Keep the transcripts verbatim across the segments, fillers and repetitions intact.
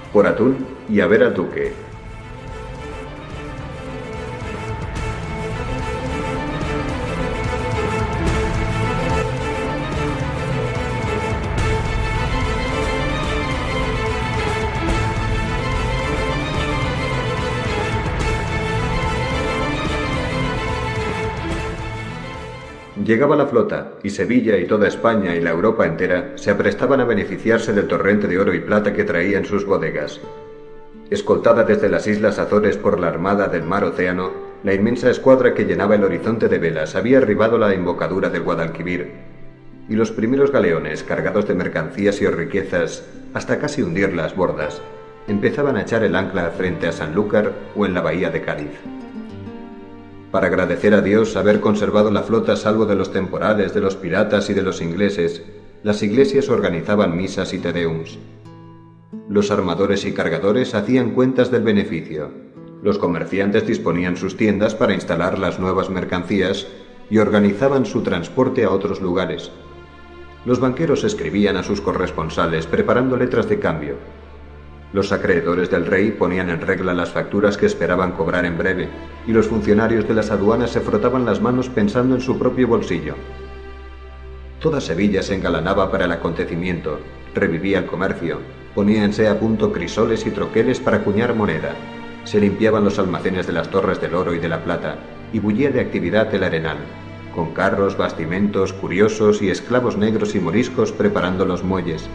por atún y a ver al duque. Llegaba la flota, y Sevilla y toda España y la Europa entera se aprestaban a beneficiarse del torrente de oro y plata que traía en sus bodegas. Escoltada desde las Islas Azores por la armada del mar Océano, la inmensa escuadra que llenaba el horizonte de velas había arribado a la embocadura del Guadalquivir, y los primeros galeones, cargados de mercancías y riquezas, hasta casi hundir las bordas, empezaban a echar el ancla frente a Sanlúcar o en la bahía de Cádiz. Para agradecer a Dios haber conservado la flota a salvo de los temporales, de los piratas y de los ingleses, las iglesias organizaban misas y tedeums. Los armadores y cargadores hacían cuentas del beneficio. Los comerciantes disponían sus tiendas para instalar las nuevas mercancías y organizaban su transporte a otros lugares. Los banqueros escribían a sus corresponsales preparando letras de cambio. Los acreedores del rey ponían en regla las facturas que esperaban cobrar en breve, y los funcionarios de las aduanas se frotaban las manos pensando en su propio bolsillo. Toda Sevilla se engalanaba para el acontecimiento, revivía el comercio, poníanse a punto crisoles y troqueles para acuñar moneda, se limpiaban los almacenes de las torres del oro y de la plata, y bullía de actividad el arenal, con carros, bastimentos, curiosos y esclavos negros y moriscos preparando los muelles.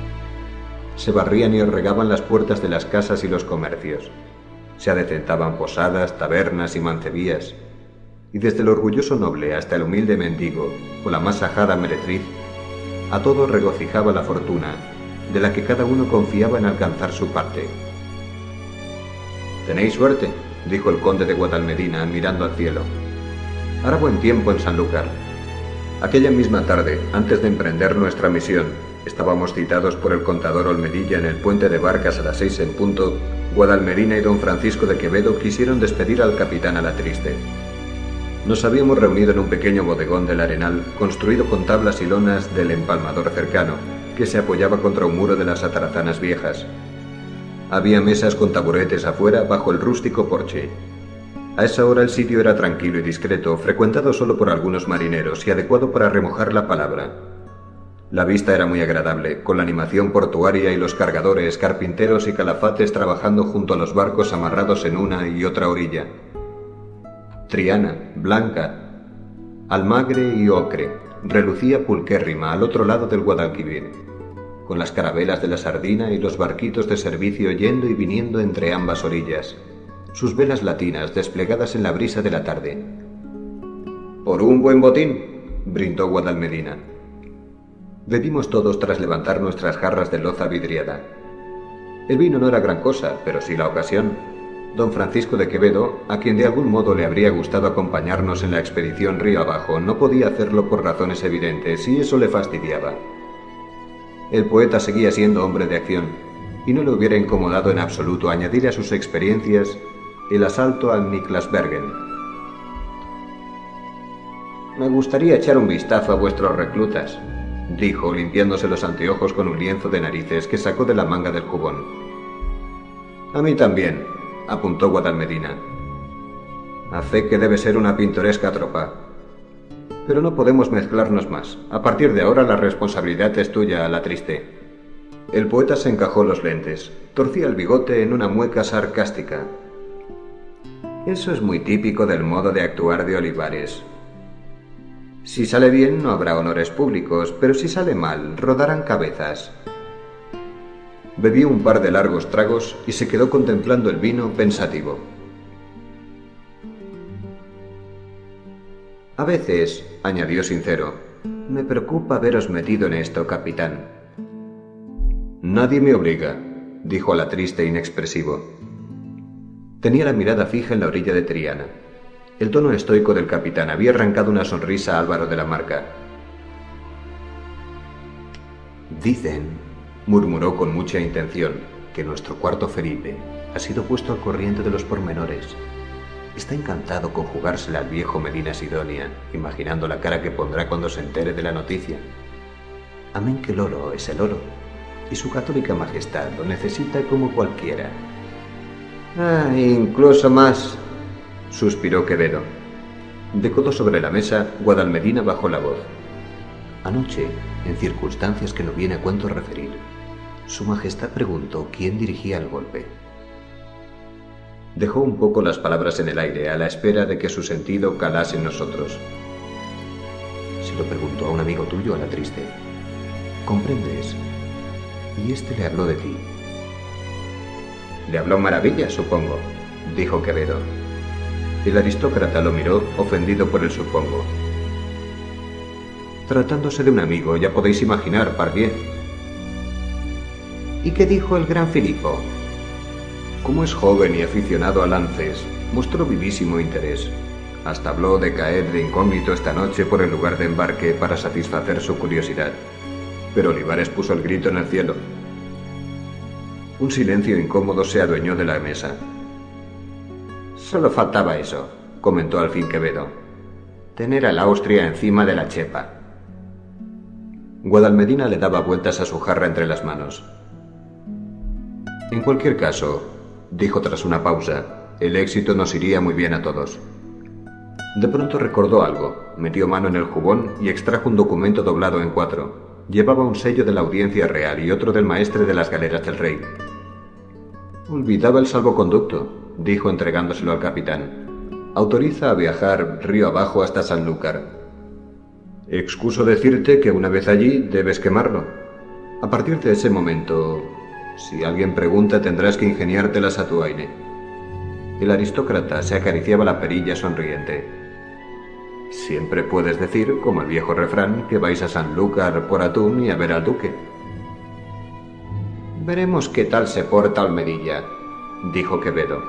Se barrían y regaban las puertas de las casas y los comercios. Se adecentaban posadas, tabernas y mancebías. Y desde el orgulloso noble hasta el humilde mendigo o la más ajada meretriz, a todo regocijaba la fortuna, de la que cada uno confiaba en alcanzar su parte. «Tenéis suerte», dijo el conde de Guadalmedina, mirando al cielo. «Hará buen tiempo en Sanlúcar». Aquella misma tarde, antes de emprender nuestra misión, estábamos citados por el contador Olmedilla en el puente de barcas a las seis en punto. Guadalmedina y don Francisco de Quevedo quisieron despedir al capitán Alatriste. Nos habíamos reunido en un pequeño bodegón del Arenal, construido con tablas y lonas del empalmador cercano, que se apoyaba contra un muro de las atarazanas viejas. Había mesas con taburetes afuera bajo el rústico porche. A esa hora el sitio era tranquilo y discreto, frecuentado solo por algunos marineros y adecuado para remojar la palabra. La vista era muy agradable, con la animación portuaria y los cargadores, carpinteros y calafates trabajando junto a los barcos amarrados en una y otra orilla. Triana, Blanca, Almagre y Ocre relucía pulquérrima al otro lado del Guadalquivir, con las carabelas de la Sardina y los barquitos de servicio yendo y viniendo entre ambas orillas, sus velas latinas desplegadas en la brisa de la tarde. «Por un buen botín», brindó Guadalmedina. Bebimos todos tras levantar nuestras jarras de loza vidriada. El vino no era gran cosa, pero sí la ocasión. Don Francisco de Quevedo, a quien de algún modo le habría gustado acompañarnos en la expedición río abajo, no podía hacerlo por razones evidentes, y eso le fastidiaba. El poeta seguía siendo hombre de acción, y no le hubiera incomodado en absoluto añadir a sus experiencias el asalto al Niklasbergen. «Me gustaría echar un vistazo a vuestros reclutas», dijo, limpiándose los anteojos con un lienzo de narices que sacó de la manga del jubón. «A mí también», apuntó Guadalmedina. «A fe que debe ser una pintoresca tropa. Pero no podemos mezclarnos más. A partir de ahora la responsabilidad es tuya, Alatriste». El poeta se encajó los lentes, torcía el bigote en una mueca sarcástica. «Eso es muy típico del modo de actuar de Olivares. Si sale bien no habrá honores públicos, pero si sale mal, rodarán cabezas». Bebió un par de largos tragos y se quedó contemplando el vino pensativo. «A veces», añadió sincero, «me preocupa veros metido en esto, capitán». «Nadie me obliga», dijo Alatriste inexpresivo. Tenía la mirada fija en la orilla de Triana. El tono estoico del capitán había arrancado una sonrisa a Álvaro de la Marca. «Dicen», murmuró con mucha intención, «que nuestro cuarto Felipe ha sido puesto al corriente de los pormenores. Está encantado con jugársela al viejo Medina Sidonia, imaginando la cara que pondrá cuando se entere de la noticia. Amén que el oro es el oro. y su católica majestad lo necesita como cualquiera. Ah, incluso más, suspiró Quevedo. De codo sobre la mesa, Guadalmedina bajó la voz. Anoche, en circunstancias que no viene a cuento referir, su majestad preguntó quién dirigía el golpe. Dejó un poco las palabras en el aire a la espera de que su sentido calase en nosotros. Se lo preguntó a un amigo tuyo, a la triste. ¿Comprendes? Y este le habló de ti. Le habló maravillas, supongo, dijo Quevedo. El aristócrata lo miró, ofendido por el supongo. Tratándose de un amigo, ya podéis imaginar, pardiez. ¿Y qué dijo el gran Filipo? Como es joven y aficionado a lances, mostró vivísimo interés. Hasta habló de caer de incógnito esta noche por el lugar de embarque para satisfacer su curiosidad. Pero Olivares puso el grito en el cielo. Un silencio incómodo se adueñó de la mesa. Solo faltaba eso, comentó al fin Quevedo. Tener a la Austria encima de la chepa. Guadalmedina le daba vueltas a su jarra entre las manos. En cualquier caso, dijo tras una pausa, el éxito nos iría muy bien a todos. De pronto recordó algo, metió mano en el jubón y extrajo un documento doblado en cuatro. Llevaba un sello de la Audiencia Real y otro del maestre de las galeras del rey. Olvidaba el salvoconducto, dijo entregándoselo al capitán. Autoriza a viajar río abajo hasta Sanlúcar. Excuso decirte que una vez allí debes quemarlo. A partir de ese momento, si alguien pregunta tendrás que ingeniártelas a tu aire. El aristócrata se acariciaba la perilla sonriente. Siempre puedes decir, como el viejo refrán, que vais a Sanlúcar por atún y a ver al duque. Veremos qué tal se porta Olmedilla, dijo Quevedo.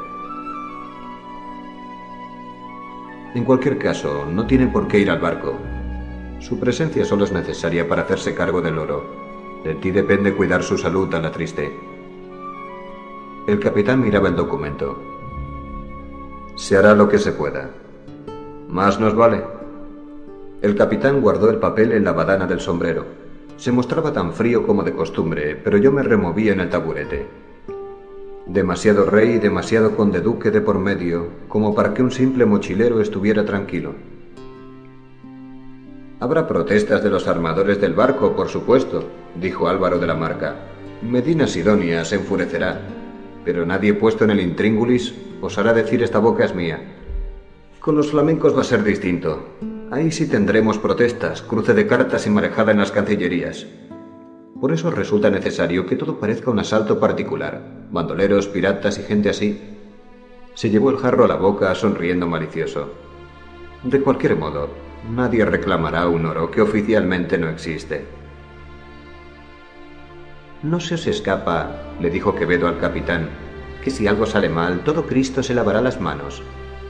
En cualquier caso, no tiene por qué ir al barco. Su presencia solo es necesaria para hacerse cargo del oro. De ti depende cuidar su salud a la triste. El capitán miraba el documento. Se hará lo que se pueda. Más nos vale. El capitán guardó el papel en la badana del sombrero. Se mostraba tan frío como de costumbre, pero yo me removí en el taburete. Demasiado rey y demasiado conde duque de por medio, como para que un simple mochilero estuviera tranquilo. Habrá protestas de los armadores del barco, por supuesto, dijo Álvaro de la Marca. Medina Sidonia se enfurecerá, pero nadie puesto en el intríngulis osará decir esta boca es mía. Con los flamencos va a ser distinto. Ahí sí tendremos protestas, cruce de cartas y marejada en las cancillerías. Por eso resulta necesario que todo parezca un asalto particular. Bandoleros, piratas y gente así. Se llevó el jarro a la boca sonriendo malicioso. De cualquier modo, nadie reclamará un oro que oficialmente no existe. No se os escapa, le dijo Quevedo al capitán, que si algo sale mal, todo Cristo se lavará las manos.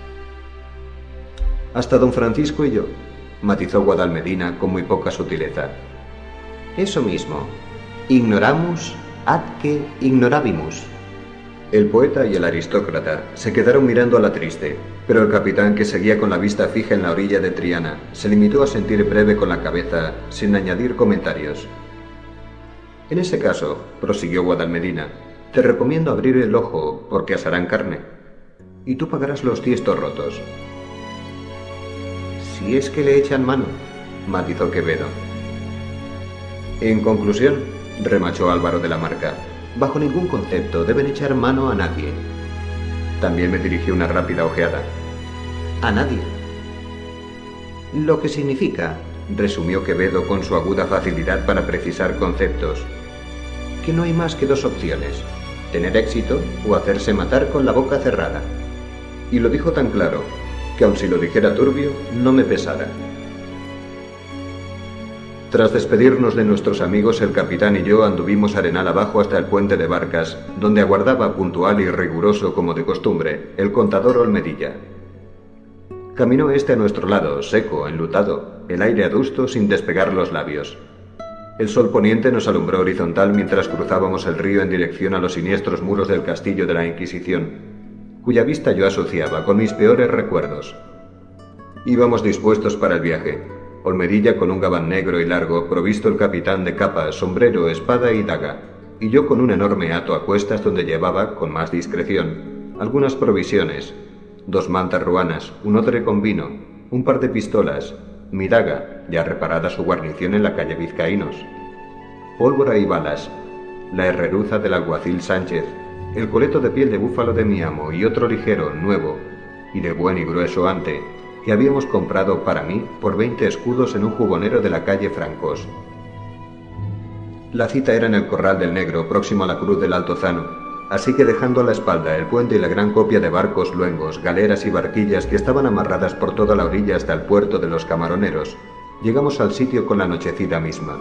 Hasta don Francisco y yo, matizó Guadalmedina con muy poca sutileza. Eso mismo. Ignoramus ad que ignorabimus. El poeta y el aristócrata se quedaron mirando a la triste, pero el capitán, que seguía con la vista fija en la orilla de Triana, se limitó a sentir breve con la cabeza, sin añadir comentarios. En ese caso, prosiguió Guadalmedina, te recomiendo abrir el ojo porque asarán carne, y tú pagarás los tiestos rotos. Si es que le echan mano, matizó Quevedo. En conclusión, remachó Álvaro de la Marca, bajo ningún concepto deben echar mano a nadie. También me dirigió una rápida ojeada. A nadie. Lo que significa, resumió Quevedo con su aguda facilidad para precisar conceptos, que no hay más que dos opciones, tener éxito o hacerse matar con la boca cerrada. Y lo dijo tan claro, que aun si lo dijera turbio, no me pesara. Tras despedirnos de nuestros amigos, el capitán y yo anduvimos arenal abajo hasta el puente de barcas, donde aguardaba, puntual y riguroso como de costumbre, el contador Olmedilla. Caminó este a nuestro lado, seco, enlutado, el aire adusto sin despegar los labios. El sol poniente nos alumbró horizontal mientras cruzábamos el río en dirección a los siniestros muros del castillo de la Inquisición, cuya vista yo asociaba con mis peores recuerdos. Íbamos dispuestos para el viaje. Olmedilla con un gabán negro y largo, provisto el capitán de capa, sombrero, espada y daga. y yo con un enorme hato a cuestas donde llevaba, con más discreción, algunas provisiones, dos mantas ruanas, un odre con vino, un par de pistolas, mi daga, ya reparada su guarnición en la calle Vizcaínos, pólvora y balas, la herreruza del alguacil Sánchez, el coleto de piel de búfalo de mi amo y otro ligero, nuevo, y de buen y grueso ante, que habíamos comprado para mí por veinte escudos en un jubonero de la calle Francos. La cita era en el Corral del Negro, próximo a la Cruz del Altozano, así que dejando a la espalda el puente y la gran copia de barcos luengos, galeras y barquillas que estaban amarradas por toda la orilla hasta el puerto de los Camaroneros, llegamos al sitio con la anochecida misma.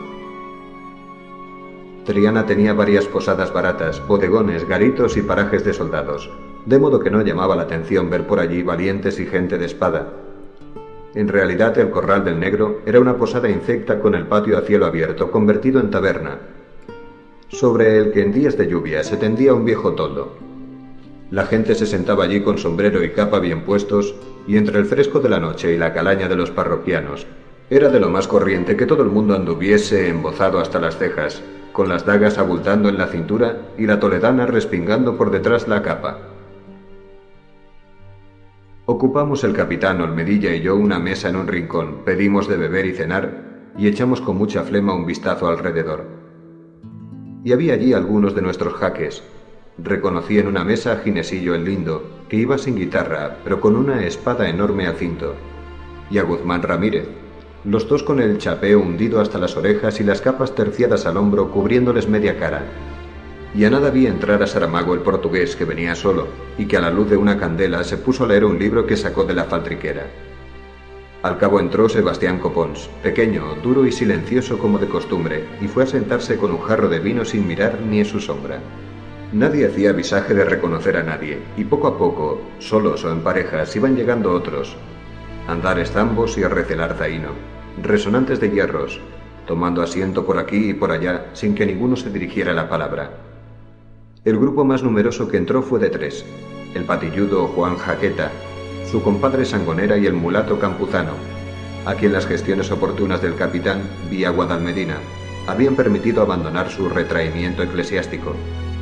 Triana tenía varias posadas baratas, bodegones, garitos y parajes de soldados, de modo que no llamaba la atención ver por allí valientes y gente de espada. En realidad el Corral del Negro era una posada infecta con el patio a cielo abierto convertido en taberna, sobre el que en días de lluvia se tendía un viejo toldo. La gente se sentaba allí con sombrero y capa bien puestos, y entre el fresco de la noche y la calaña de los parroquianos, era de lo más corriente que todo el mundo anduviese embozado hasta las cejas, con las dagas abultando en la cintura y la toledana respingando por detrás la capa. Ocupamos el capitán Olmedilla y yo una mesa en un rincón, pedimos de beber y cenar, y echamos con mucha flema un vistazo alrededor. Y había allí algunos de nuestros jaques. Reconocí en una mesa a Ginesillo el Lindo, que iba sin guitarra, pero con una espada enorme al cinto, y a Guzmán Ramírez, los dos con el chapeo hundido hasta las orejas y las capas terciadas al hombro cubriéndoles media cara. Y a nada vi entrar a Saramago el portugués, que venía solo, y que a la luz de una candela se puso a leer un libro que sacó de la faltriquera. Al cabo entró Sebastián Copons, pequeño, duro y silencioso como de costumbre, y fue a sentarse con un jarro de vino sin mirar ni en su sombra. Nadie hacía visaje de reconocer a nadie, y poco a poco, solos o en parejas, iban llegando otros. Andares zambos y a recelar zaíno, resonantes de hierros, tomando asiento por aquí y por allá, sin que ninguno se dirigiera la palabra. El grupo más numeroso que entró fue de tres, el patilludo Juan Jaqueta, su compadre Sangonera y el mulato Campuzano, a quien las gestiones oportunas del capitán, vía Guadalmedina, habían permitido abandonar su retraimiento eclesiástico.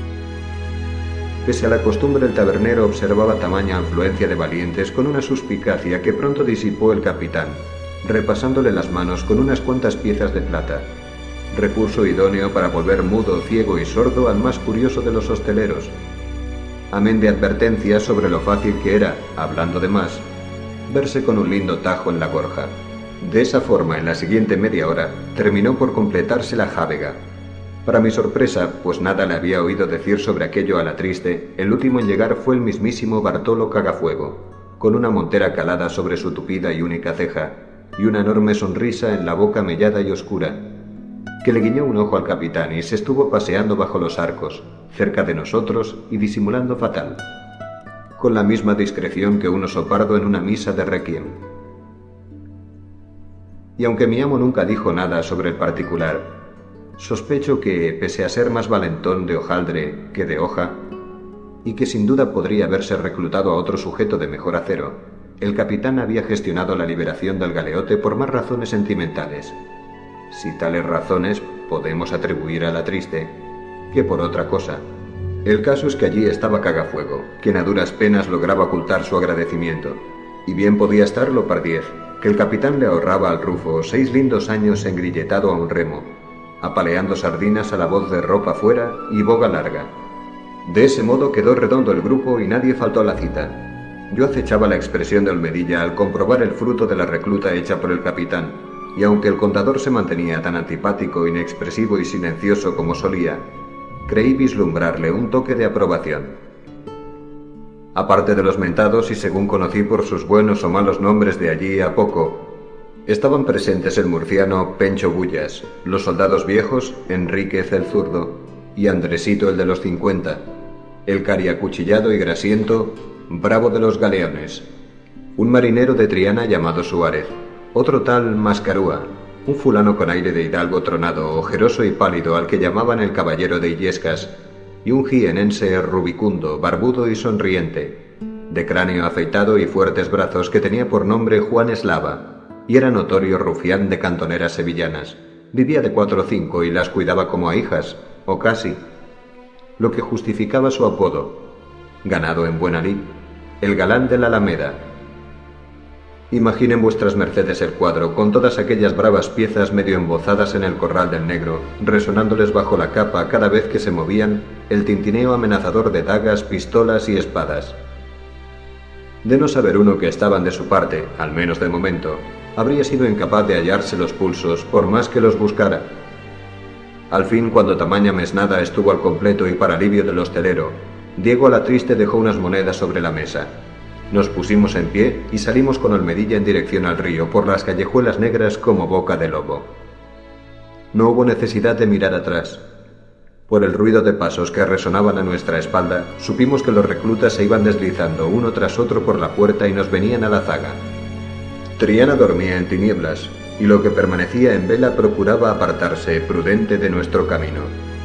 Pese a la costumbre, el tabernero observaba tamaña afluencia de valientes con una suspicacia que pronto disipó el capitán, repasándole las manos con unas cuantas piezas de plata, recurso idóneo para volver mudo, ciego y sordo al más curioso de los hosteleros, amén de advertencias sobre lo fácil que era, hablando de más, verse con un lindo tajo en la gorja. De esa forma, en la siguiente media hora, terminó por completarse la jávega. Para mi sorpresa, pues nada le había oído decir sobre aquello a la triste, el último en llegar fue el mismísimo Bartolo Cagafuego, con una montera calada sobre su tupida y única ceja, y una enorme sonrisa en la boca mellada y oscura, que le guiñó un ojo al capitán y se estuvo paseando bajo los arcos, cerca de nosotros y disimulando fatal, con la misma discreción que un oso pardo en una misa de requiem. Y aunque mi amo nunca dijo nada sobre el particular, sospecho que, pese a ser más valentón de hojaldre que de hoja, y que sin duda podría haberse reclutado a otro sujeto de mejor acero, el capitán había gestionado la liberación del galeote por más razones sentimentales, si tales razones podemos atribuir a la triste, que por otra cosa. El caso es que allí estaba Cagafuego, quien a duras penas lograba ocultar su agradecimiento, y bien podía estarlo Pardiez, que el capitán le ahorraba al Rufo seis lindos años engrilletado a un remo, apaleando sardinas a la voz de ropa fuera y boga larga. De ese modo quedó redondo el grupo y nadie faltó a la cita. Yo acechaba la expresión de Olmedilla al comprobar el fruto de la recluta hecha por el capitán, y aunque el contador se mantenía tan antipático, inexpresivo y silencioso como solía, creí vislumbrarle un toque de aprobación. Aparte de los mentados, y según conocí por sus buenos o malos nombres de allí a poco, estaban presentes el murciano Pencho Bullas, los soldados viejos, Enríquez el zurdo y Andresito el de los cincuenta, el cariacuchillado y grasiento Bravo de los galeones, un marinero de Triana llamado Suárez, otro tal Mascarúa, un fulano con aire de hidalgo tronado, ojeroso y pálido al que llamaban el caballero de Illescas, y un jienense rubicundo, barbudo y sonriente, de cráneo afeitado y fuertes brazos, que tenía por nombre Juan Eslava, y era notorio rufián de cantoneras sevillanas. Vivía de cuatro o cinco y las cuidaba como a hijas, o casi, lo que justificaba su apodo, ganado en buena lid, el galán de la Alameda. Imaginen vuestras mercedes el cuadro, con todas aquellas bravas piezas medio embozadas en el corral del negro, resonándoles bajo la capa cada vez que se movían el tintineo amenazador de dagas, pistolas y espadas. De no saber uno que estaban de su parte, al menos de momento, habría sido incapaz de hallarse los pulsos por más que los buscara. Al fin, cuando tamaña mesnada estuvo al completo y para alivio del hostelero, Diego Alatriste dejó unas monedas sobre la mesa. Nos pusimos en pie y salimos con Olmedilla en dirección al río por las callejuelas negras como boca de lobo. No hubo necesidad de mirar atrás. Por el ruido de pasos que resonaban a nuestra espalda, supimos que los reclutas se iban deslizando uno tras otro por la puerta y nos venían a la zaga. Triana dormía en tinieblas, y lo que permanecía en vela procuraba apartarse prudente de nuestro camino.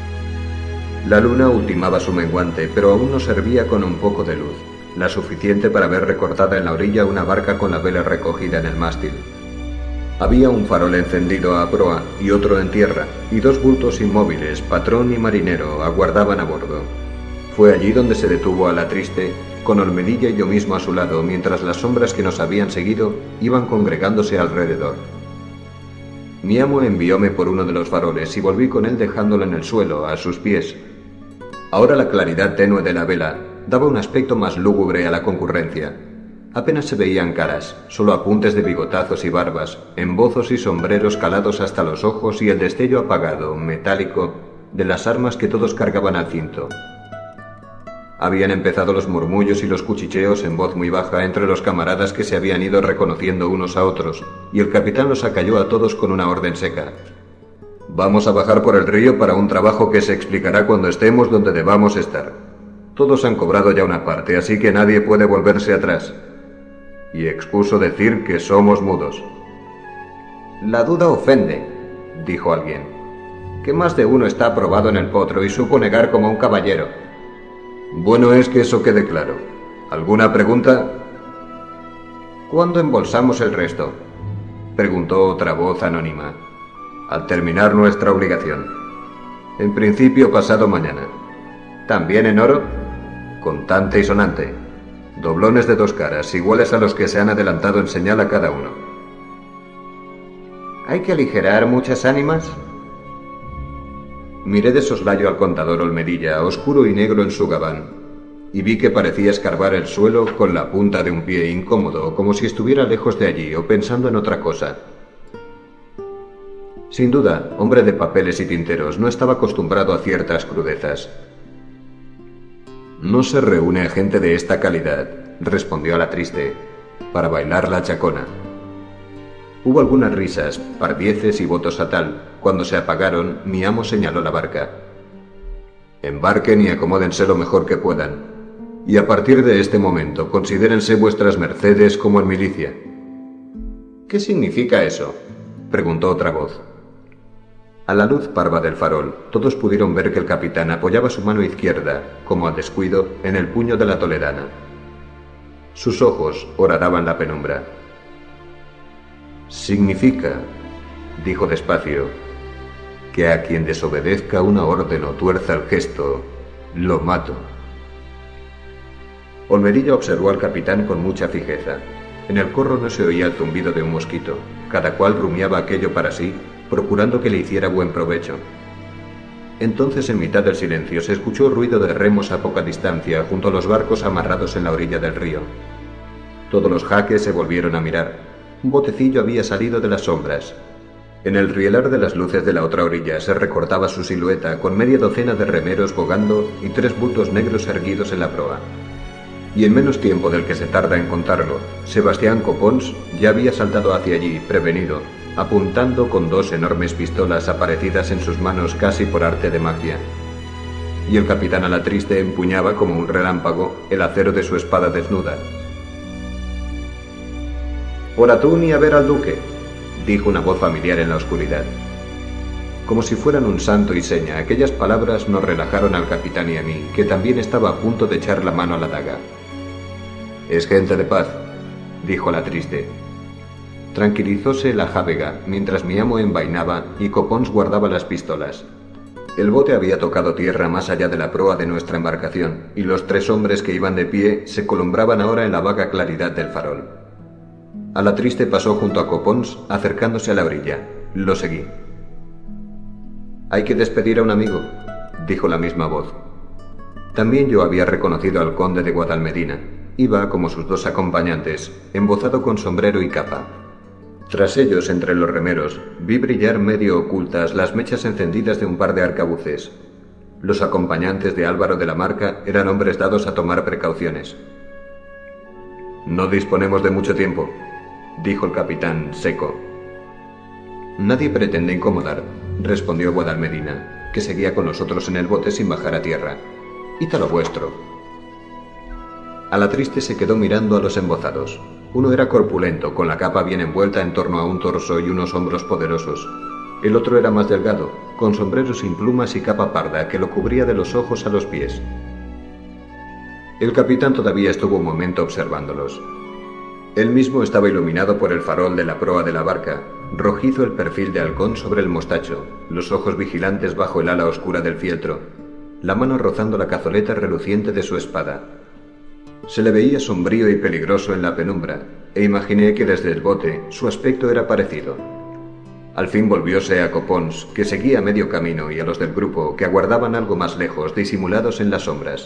La luna ultimaba su menguante, pero aún nos servía con un poco de luz, la suficiente para ver recortada en la orilla una barca con la vela recogida en el mástil. Había un farol encendido a proa y otro en tierra, y dos bultos inmóviles, patrón y marinero, aguardaban a bordo. Fue allí donde se detuvo Alatriste, con Olmedilla y yo mismo a su lado, mientras las sombras que nos habían seguido iban congregándose alrededor. Mi amo envióme por uno de los faroles y volví con él dejándolo en el suelo, a sus pies. Ahora la claridad tenue de la vela daba un aspecto más lúgubre a la concurrencia. Apenas se veían caras, solo apuntes de bigotazos y barbas, embozos y sombreros calados hasta los ojos y el destello apagado, metálico, de las armas que todos cargaban al cinto. Habían empezado los murmullos y los cuchicheos en voz muy baja entre los camaradas que se habían ido reconociendo unos a otros, y el capitán los acalló a todos con una orden seca. «Vamos a bajar por el río para un trabajo que se explicará cuando estemos donde debamos estar. Todos han cobrado ya una parte, así que nadie puede volverse atrás». Y expuso decir que somos mudos. «La duda ofende», dijo alguien, «que más de uno está aprobado en el potro y supo negar como un caballero». «Bueno es que eso quede claro. ¿Alguna pregunta?» «¿Cuándo embolsamos el resto?», preguntó otra voz anónima. «Al terminar nuestra obligación. En principio pasado mañana». «¿También en oro?» «Contante y sonante. Doblones de dos caras, iguales a los que se han adelantado en señal a cada uno». ¿Hay que aligerar muchas ánimas? Miré de soslayo al contador Olmedilla, oscuro y negro en su gabán, y vi que parecía escarbar el suelo con la punta de un pie incómodo, como si estuviera lejos de allí o pensando en otra cosa. Sin duda, hombre de papeles y tinteros, no estaba acostumbrado a ciertas crudezas. «No se reúne a gente de esta calidad», respondió Alatriste, «para bailar la chacona». Hubo algunas risas, pardieces y votos a tal. Cuando se apagaron, mi amo señaló la barca. «Embarquen y acomódense lo mejor que puedan. Y a partir de este momento, considérense vuestras mercedes como en milicia». «¿Qué significa eso?», preguntó otra voz. A la luz parva del farol, todos pudieron ver que el capitán apoyaba su mano izquierda, como al descuido, en el puño de la toledana. Sus ojos horadaban la penumbra. «Significa», dijo despacio, «que a quien desobedezca una orden o tuerza el gesto, lo mato». Olmedilla observó al capitán con mucha fijeza. En el corro no se oía el zumbido de un mosquito. Cada cual rumiaba aquello para sí, procurando que le hiciera buen provecho. Entonces, en mitad del silencio, se escuchó ruido de remos a poca distancia, junto a los barcos amarrados en la orilla del río. Todos los jaques se volvieron a mirar. Un botecillo había salido de las sombras. En el rielar de las luces de la otra orilla se recortaba su silueta, con media docena de remeros bogando y tres bultos negros erguidos en la proa. Y en menos tiempo del que se tarda en contarlo, Sebastián Copons ya había saltado hacia allí, prevenido, apuntando con dos enormes pistolas aparecidas en sus manos casi por arte de magia. Y el capitán Alatriste empuñaba como un relámpago el acero de su espada desnuda. «Por atún y a ver al duque», dijo una voz familiar en la oscuridad. Como si fueran un santo y seña, aquellas palabras nos relajaron al capitán y a mí, que también estaba a punto de echar la mano a la daga. «Es gente de paz», dijo Alatriste. Tranquilizóse la jávega, mientras mi amo envainaba y Copons guardaba las pistolas. El bote había tocado tierra más allá de la proa de nuestra embarcación, y los tres hombres que iban de pie se columbraban ahora en la vaga claridad del farol. Alatriste pasó junto a Copons, acercándose a la orilla. Lo seguí. «Hay que despedir a un amigo», dijo la misma voz. También yo había reconocido al conde de Guadalmedina. Iba, como sus dos acompañantes, embozado con sombrero y capa. Tras ellos, entre los remeros, vi brillar medio ocultas las mechas encendidas de un par de arcabuces. Los acompañantes de Álvaro de la Marca eran hombres dados a tomar precauciones. «No disponemos de mucho tiempo», dijo el capitán, seco. «Nadie pretende incomodar», respondió Guadalmedina, que seguía con nosotros en el bote sin bajar a tierra. «Id a lo vuestro». Alatriste se quedó mirando a los embozados. Uno era corpulento, con la capa bien envuelta en torno a un torso y unos hombros poderosos. El otro era más delgado, con sombrero sin plumas y capa parda que lo cubría de los ojos a los pies. El capitán todavía estuvo un momento observándolos. Él mismo estaba iluminado por el farol de la proa de la barca, rojizo el perfil de halcón sobre el mostacho, los ojos vigilantes bajo el ala oscura del fieltro, la mano rozando la cazoleta reluciente de su espada. Se le veía sombrío y peligroso en la penumbra, e imaginé que desde el bote su aspecto era parecido. Al fin volvióse a Copons, que seguía medio camino, y a los del grupo, que aguardaban algo más lejos, disimulados en las sombras.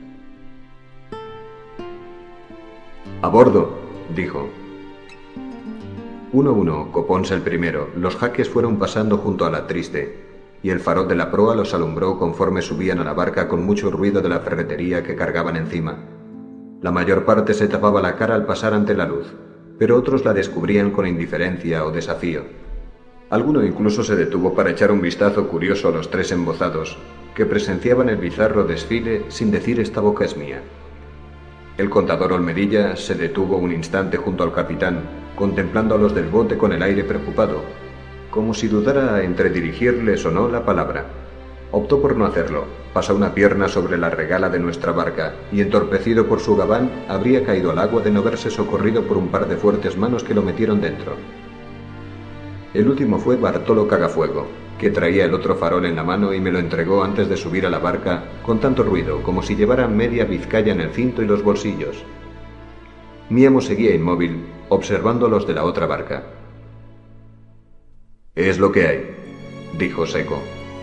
«A bordo», dijo. Uno a uno, Copons el primero, los jaques fueron pasando junto a Alatriste, y el farol de la proa los alumbró conforme subían a la barca con mucho ruido de la ferretería que cargaban encima. La mayor parte se tapaba la cara al pasar ante la luz, pero otros la descubrían con indiferencia o desafío. Alguno incluso se detuvo para echar un vistazo curioso a los tres embozados, que presenciaban el bizarro desfile sin decir «esta boca es mía». El contador Olmedilla se detuvo un instante junto al capitán, contemplando a los del bote con el aire preocupado, como si dudara entre dirigirles o no la palabra. Optó por no hacerlo, pasó una pierna sobre la regala de nuestra barca, y entorpecido por su gabán, habría caído al agua de no verse socorrido por un par de fuertes manos que lo metieron dentro. El último fue Bartolo Cagafuego, que traía el otro farol en la mano y me lo entregó antes de subir a la barca con tanto ruido como si llevara media Vizcaya en el cinto y los bolsillos. Mi amo seguía inmóvil, observando a los de la otra barca. «Es lo que hay», dijo seco.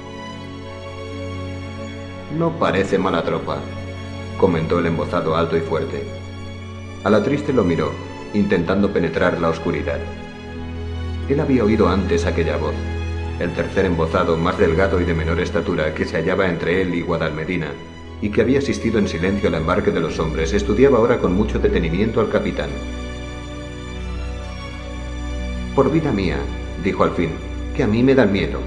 «No parece mala tropa», comentó el embozado alto y fuerte. Alatriste lo miró, intentando penetrar la oscuridad. Él había oído antes aquella voz. El tercer embozado, más delgado y de menor estatura, que se hallaba entre él y Guadalmedina, y que había asistido en silencio al embarque de los hombres, estudiaba ahora con mucho detenimiento al capitán. «Por vida mía», dijo al fin, «que a mí me dan miedo».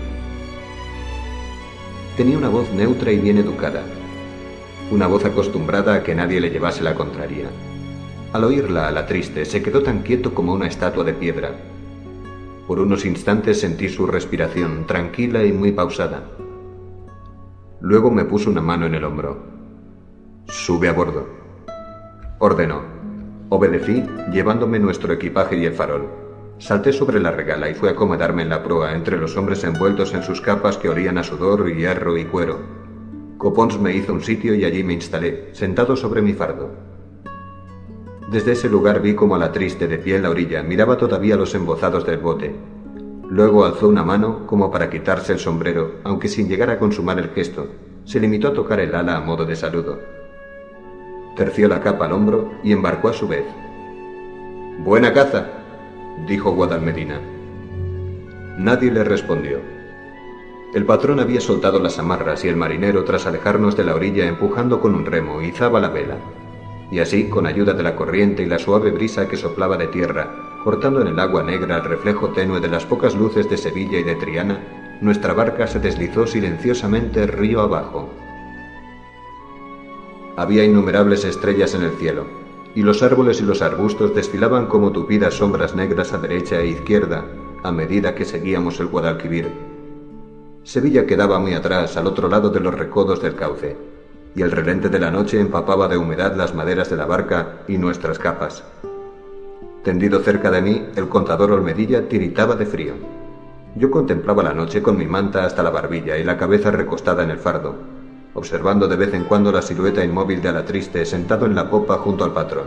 Tenía una voz neutra y bien educada, una voz acostumbrada a que nadie le llevase la contraria. Al oírla, Alatriste se quedó tan quieto como una estatua de piedra. Por unos instantes sentí su respiración, tranquila y muy pausada. Luego me puso una mano en el hombro. «Sube a bordo», ordenó. Obedecí, llevándome nuestro equipaje y el farol. Salté sobre la regala y fui a acomodarme en la proa entre los hombres envueltos en sus capas que olían a sudor, hierro y cuero. Copons me hizo un sitio y allí me instalé, sentado sobre mi fardo. Desde ese lugar vi como Alatriste, de pie en la orilla, miraba todavía a los embozados del bote. Luego alzó una mano como para quitarse el sombrero, aunque sin llegar a consumar el gesto. Se limitó a tocar el ala a modo de saludo. Terció la capa al hombro y embarcó a su vez. «Buena caza», dijo Guadalmedina. Nadie le respondió. El patrón había soltado las amarras y el marinero, tras alejarnos de la orilla empujando con un remo, izaba la vela. Y así, con ayuda de la corriente y la suave brisa que soplaba de tierra, cortando en el agua negra el reflejo tenue de las pocas luces de Sevilla y de Triana, nuestra barca se deslizó silenciosamente río abajo. Había innumerables estrellas en el cielo, y los árboles y los arbustos desfilaban como tupidas sombras negras a derecha e izquierda, a medida que seguíamos el Guadalquivir. Sevilla quedaba muy atrás, al otro lado de los recodos del cauce, y el relente de la noche empapaba de humedad las maderas de la barca y nuestras capas. Tendido cerca de mí, el contador Olmedilla tiritaba de frío. Yo contemplaba la noche con mi manta hasta la barbilla y la cabeza recostada en el fardo, observando de vez en cuando la silueta inmóvil de Alatriste sentado en la popa junto al patrón.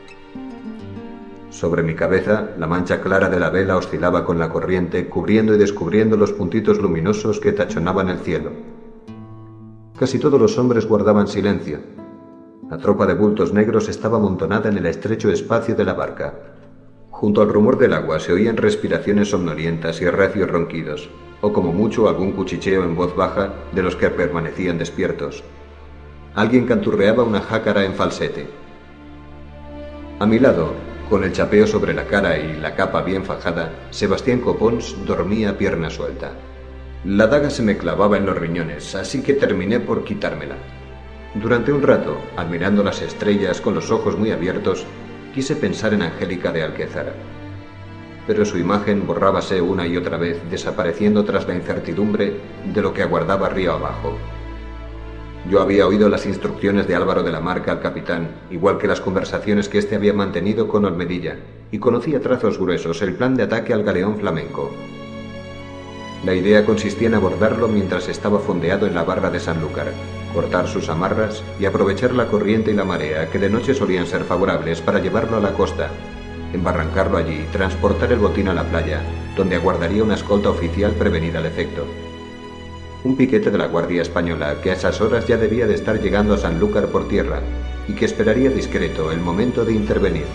Sobre mi cabeza, la mancha clara de la vela oscilaba con la corriente, cubriendo y descubriendo los puntitos luminosos que tachonaban el cielo. Casi todos los hombres guardaban silencio. La tropa de bultos negros estaba amontonada en el estrecho espacio de la barca. Junto al rumor del agua se oían respiraciones somnolientas y recios ronquidos, o como mucho algún cuchicheo en voz baja de los que permanecían despiertos. Alguien canturreaba una jácara en falsete. A mi lado, con el chapeo sobre la cara y la capa bien fajada, Sebastián Copons dormía a pierna suelta. La daga se me clavaba en los riñones, así que terminé por quitármela. Durante un rato, admirando las estrellas con los ojos muy abiertos, quise pensar en Angélica de Alquezara. Pero su imagen borrábase una y otra vez, desapareciendo tras la incertidumbre de lo que aguardaba río abajo. Yo había oído las instrucciones de Álvaro de la Marca al capitán, igual que las conversaciones que éste había mantenido con Olmedilla, y conocía a trazos gruesos el plan de ataque al galeón flamenco. La idea consistía en abordarlo mientras estaba fondeado en la barra de Sanlúcar, cortar sus amarras y aprovechar la corriente y la marea, que de noche solían ser favorables, para llevarlo a la costa, embarrancarlo allí y transportar el botín a la playa, donde aguardaría una escolta oficial prevenida al efecto. Un piquete de la Guardia Española, que a esas horas ya debía de estar llegando a Sanlúcar por tierra, y que esperaría discreto el momento de intervenir.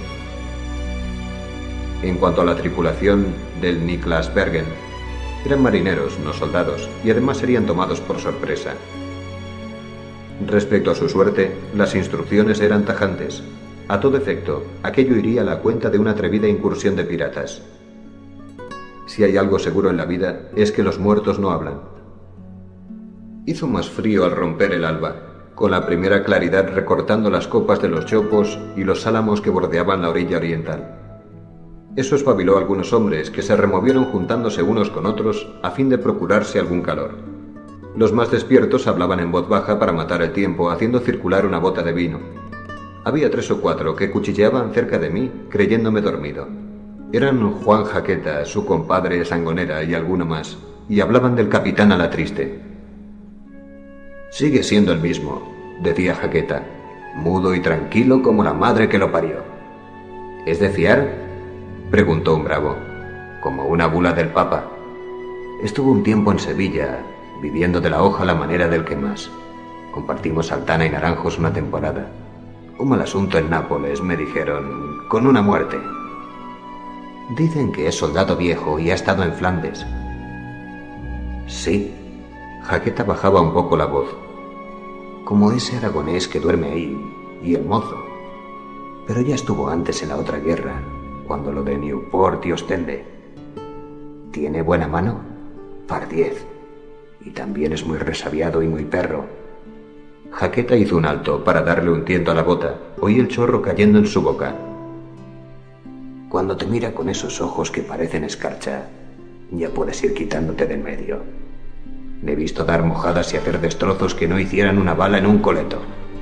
En cuanto a la tripulación del Niklas Bergen, eran marineros, no soldados, y además serían tomados por sorpresa. Respecto a su suerte, las instrucciones eran tajantes. A todo efecto, aquello iría a la cuenta de una atrevida incursión de piratas. Si hay algo seguro en la vida, es que los muertos no hablan. Hizo más frío al romper el alba, con la primera claridad recortando las copas de los chopos y los álamos que bordeaban la orilla oriental. Eso espabiló a algunos hombres, que se removieron juntándose unos con otros a fin de procurarse algún calor. Los más despiertos hablaban en voz baja para matar el tiempo, haciendo circular una bota de vino. Había tres o cuatro que cuchicheaban cerca de mí, creyéndome dormido. Eran Juan Jaqueta, su compadre Sangonera y alguno más, y hablaban del capitán Alatriste. «Sigue siendo el mismo», decía Jaqueta, «mudo y tranquilo como la madre que lo parió». «¿Es de fiar?», preguntó un bravo. «Como una bula del Papa. Estuvo un tiempo en Sevilla, viviendo de la hoja a la manera del que más. Compartimos saltana y naranjos una temporada. Un mal asunto en Nápoles, me dijeron, con una muerte. Dicen que es soldado viejo y ha estado en Flandes». «Sí». Jaqueta bajaba un poco la voz. «Como ese aragonés que duerme ahí, y el mozo. Pero ya estuvo antes en la otra guerra, cuando lo de Newport y Ostende. ¿Tiene buena mano? Pardiez. Y también es muy resabiado y muy perro». Jaqueta hizo un alto para darle un tiento a la bota. Oí el chorro cayendo en su boca. «Cuando te mira con esos ojos que parecen escarcha, ya puedes ir quitándote de en medio. Le he visto dar mojadas y hacer destrozos que no hicieran una bala en un coleto».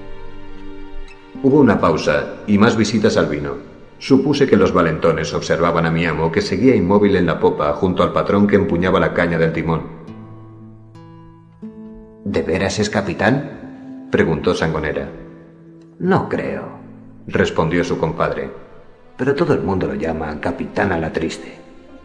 Hubo una pausa y más visitas al vino. Supuse que los valentones observaban a mi amo, que seguía inmóvil en la popa junto al patrón que empuñaba la caña del timón. «¿De veras es capitán?», preguntó Sangonera. «No creo», respondió su compadre, «pero todo el mundo lo llama capitán Alatriste».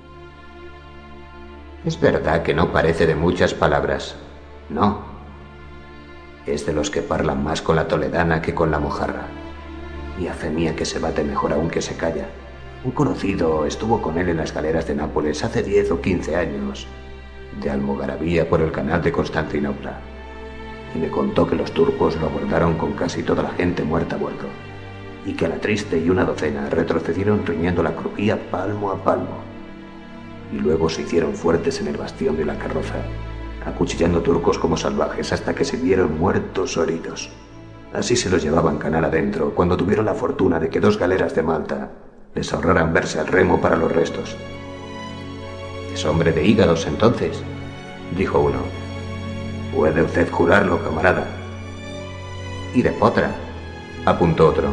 «Es verdad que no parece de muchas palabras». «No. Es de los que parlan más con la toledana que con la mojarra. Y a fe mía que se bate mejor aún que se calla. Un conocido estuvo con él en las galeras de Nápoles hace diez o quince años, de Almogarabía por el canal de Constantinopla, y me contó que los turcos lo abordaron con casi toda la gente muerta a bordo, y que Alatriste y una docena retrocedieron riñendo la crujía palmo a palmo, y luego se hicieron fuertes en el bastión de la carroza, acuchillando turcos como salvajes hasta que se vieron muertos o heridos. Así se los llevaban canal adentro, cuando tuvieron la fortuna de que dos galeras de Malta les ahorraran verse al remo para los restos. «Es hombre de hígados, entonces», dijo uno. «Puede usted jurarlo, camarada». «Y de potra», apuntó otro.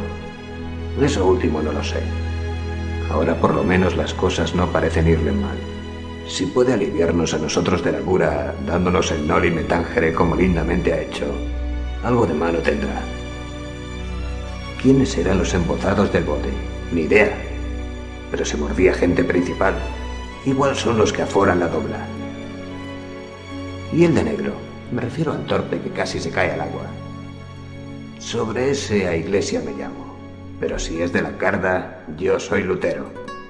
«Eso último no lo sé. Ahora por lo menos las cosas no parecen irle mal. Si puede aliviarnos a nosotros de la cura, dándonos el noli me tangere como lindamente ha hecho, algo de mano tendrá. ¿Quiénes eran los embozados del bote? Ni idea. Pero se mordía gente principal. Igual son los que aforan la dobla. Y el de negro, me refiero al torpe que casi se cae al agua. Sobre ese a iglesia me llamo, pero si es de la carda, yo soy Lutero.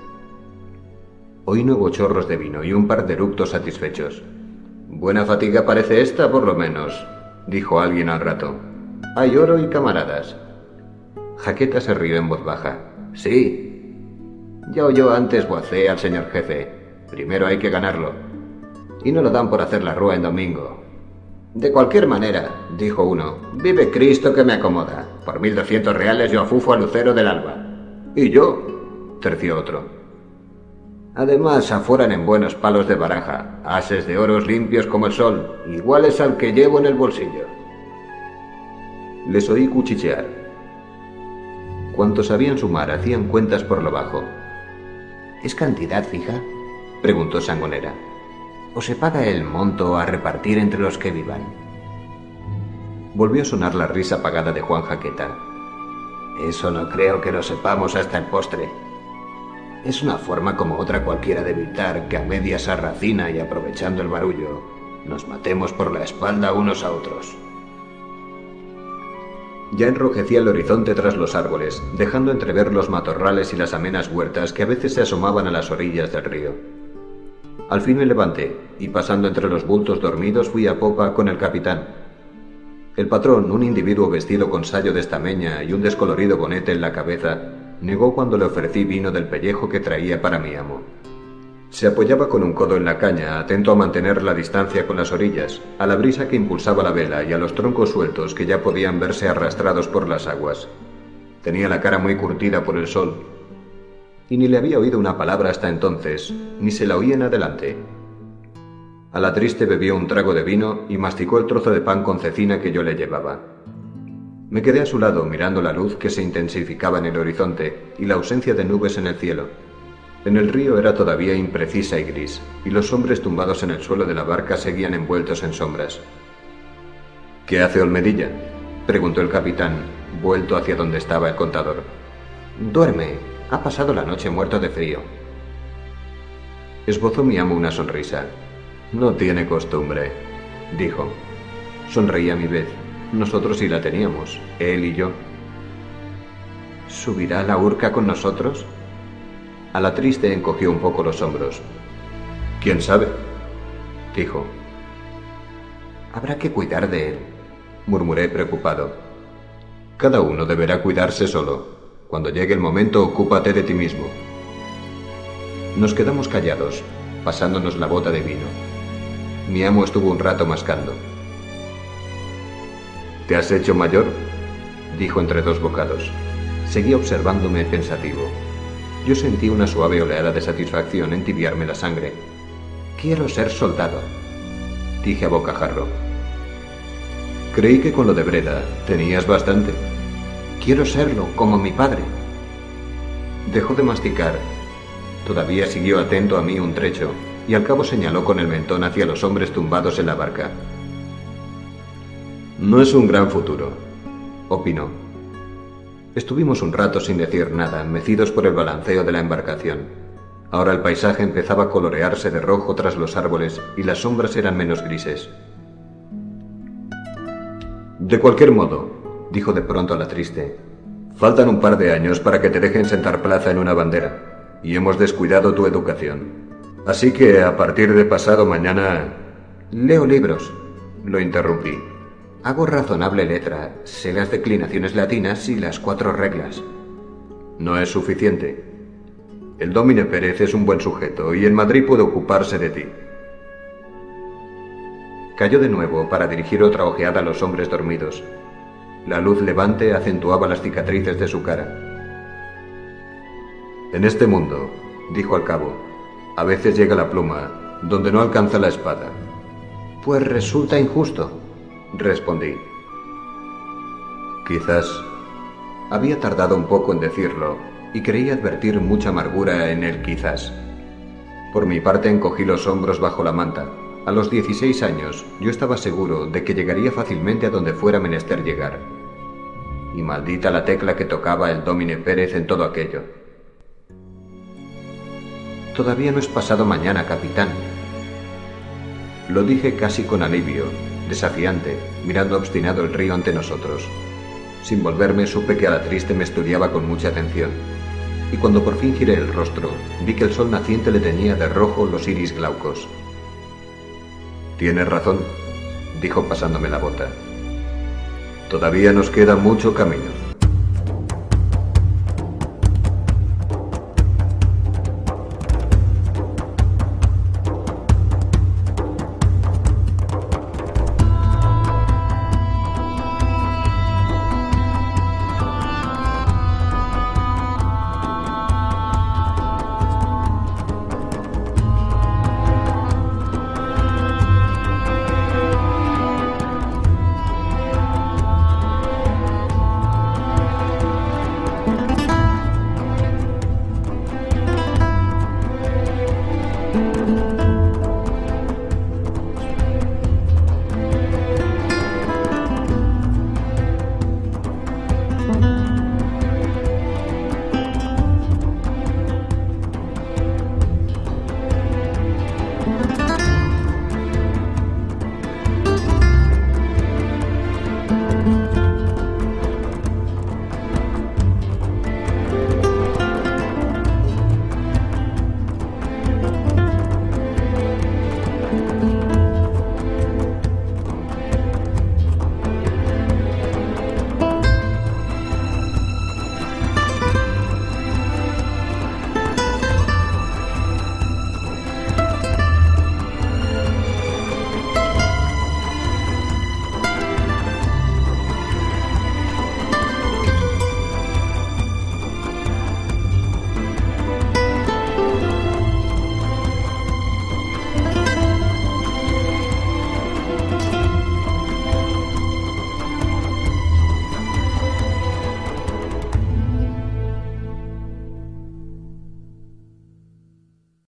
Oí nuevos chorros de vino y un par de eructos satisfechos. Buena fatiga parece esta, por lo menos, dijo alguien al rato. Hay oro y camaradas. Jaqueta se rió en voz baja. Sí. Ya oyó antes vocé al señor jefe. Primero hay que ganarlo. Y no lo dan por hacer la rúa en domingo. De cualquier manera, dijo uno, vive Cristo que me acomoda. Por mil doscientos reales yo afufo a Lucero del Alba. Y yo, terció otro. Además, afueran en buenos palos de baraja, ases de oros limpios como el sol, iguales al que llevo en el bolsillo. Les oí cuchichear. Cuantos sabían sumar hacían cuentas por lo bajo. ¿Es cantidad fija?, preguntó Sangonera. ¿O se paga el monto a repartir entre los que vivan? Volvió a sonar la risa apagada de Juan Jaqueta. Eso no creo que lo sepamos hasta el postre. Es una forma como otra cualquiera de evitar que a media sarracina y aprovechando el barullo nos matemos por la espalda unos a otros. Ya enrojecía el horizonte tras los árboles, dejando entrever los matorrales y las amenas huertas que a veces se asomaban a las orillas del río. Al fin me levanté y, pasando entre los bultos dormidos, fui a popa con el capitán. El patrón, un individuo vestido con sayo de estameña y un descolorido bonete en la cabeza, negó cuando le ofrecí vino del pellejo que traía para mi amo. Se apoyaba con un codo en la caña, atento a mantener la distancia con las orillas, a la brisa que impulsaba la vela y a los troncos sueltos que ya podían verse arrastrados por las aguas. Tenía la cara muy curtida por el sol, y ni le había oído una palabra hasta entonces, ni se la oí en adelante. A la triste bebió un trago de vino y masticó el trozo de pan con cecina que yo le llevaba. Me quedé a su lado mirando la luz que se intensificaba en el horizonte y la ausencia de nubes en el cielo. En el río era todavía imprecisa y gris, y los hombres tumbados en el suelo de la barca seguían envueltos en sombras. ¿Qué hace Olmedilla?, preguntó el capitán, vuelto hacia donde estaba el contador. Duerme. Ha pasado la noche muerto de frío. Esbozó mi amo una sonrisa. No tiene costumbre, dijo. Sonreí a mi vez. Nosotros sí la teníamos, él y yo. ¿Subirá la Urca con nosotros? A la triste encogió un poco los hombros. ¿Quién sabe?, dijo. Habrá que cuidar de él, murmuré preocupado. Cada uno deberá cuidarse solo. Cuando llegue el momento, ocúpate de ti mismo. Nos quedamos callados, pasándonos la bota de vino. Mi amo estuvo un rato mascando. ¿Te has hecho mayor?, dijo entre dos bocados. Seguía observándome pensativo. Yo sentí una suave oleada de satisfacción entibiarme la sangre. Quiero ser soldado, dije a bocajarro. Creí que con lo de Breda tenías bastante. Quiero serlo, como mi padre. Dejó de masticar. Todavía siguió atento a mí un trecho, y al cabo señaló con el mentón hacia los hombres tumbados en la barca. No es un gran futuro, opinó. Estuvimos un rato sin decir nada, mecidos por el balanceo de la embarcación. Ahora el paisaje empezaba a colorearse de rojo tras los árboles y las sombras eran menos grises. De cualquier modo, dijo de pronto a la triste, faltan un par de años para que te dejen sentar plaza en una bandera, y hemos descuidado tu educación. Así que a partir de pasado mañana... Leo libros, lo interrumpí. Hago razonable letra, sé las declinaciones latinas y las cuatro reglas. No es suficiente. El Dómine Pérez es un buen sujeto y en Madrid puede ocuparse de ti. Cayó de nuevo para dirigir otra ojeada a los hombres dormidos. La luz levante acentuaba las cicatrices de su cara. En este mundo, dijo al cabo, a veces llega la pluma donde no alcanza la espada. Pues resulta injusto, respondí. Quizás. Había tardado un poco en decirlo y creí advertir mucha amargura en el quizás. Por mi parte encogí los hombros bajo la manta. A los dieciséis años yo estaba seguro de que llegaría fácilmente a donde fuera menester llegar. Y maldita la tecla que tocaba el Dómine Pérez en todo aquello. Todavía no es pasado mañana, capitán. Lo dije casi con alivio, desafiante, mirando obstinado el río ante nosotros. Sin volverme supe que a la triste me estudiaba con mucha atención. Y cuando por fin giré el rostro, vi que el sol naciente le teñía de rojo los iris glaucos. «Tienes razón», dijo pasándome la bota. «Todavía nos queda mucho camino».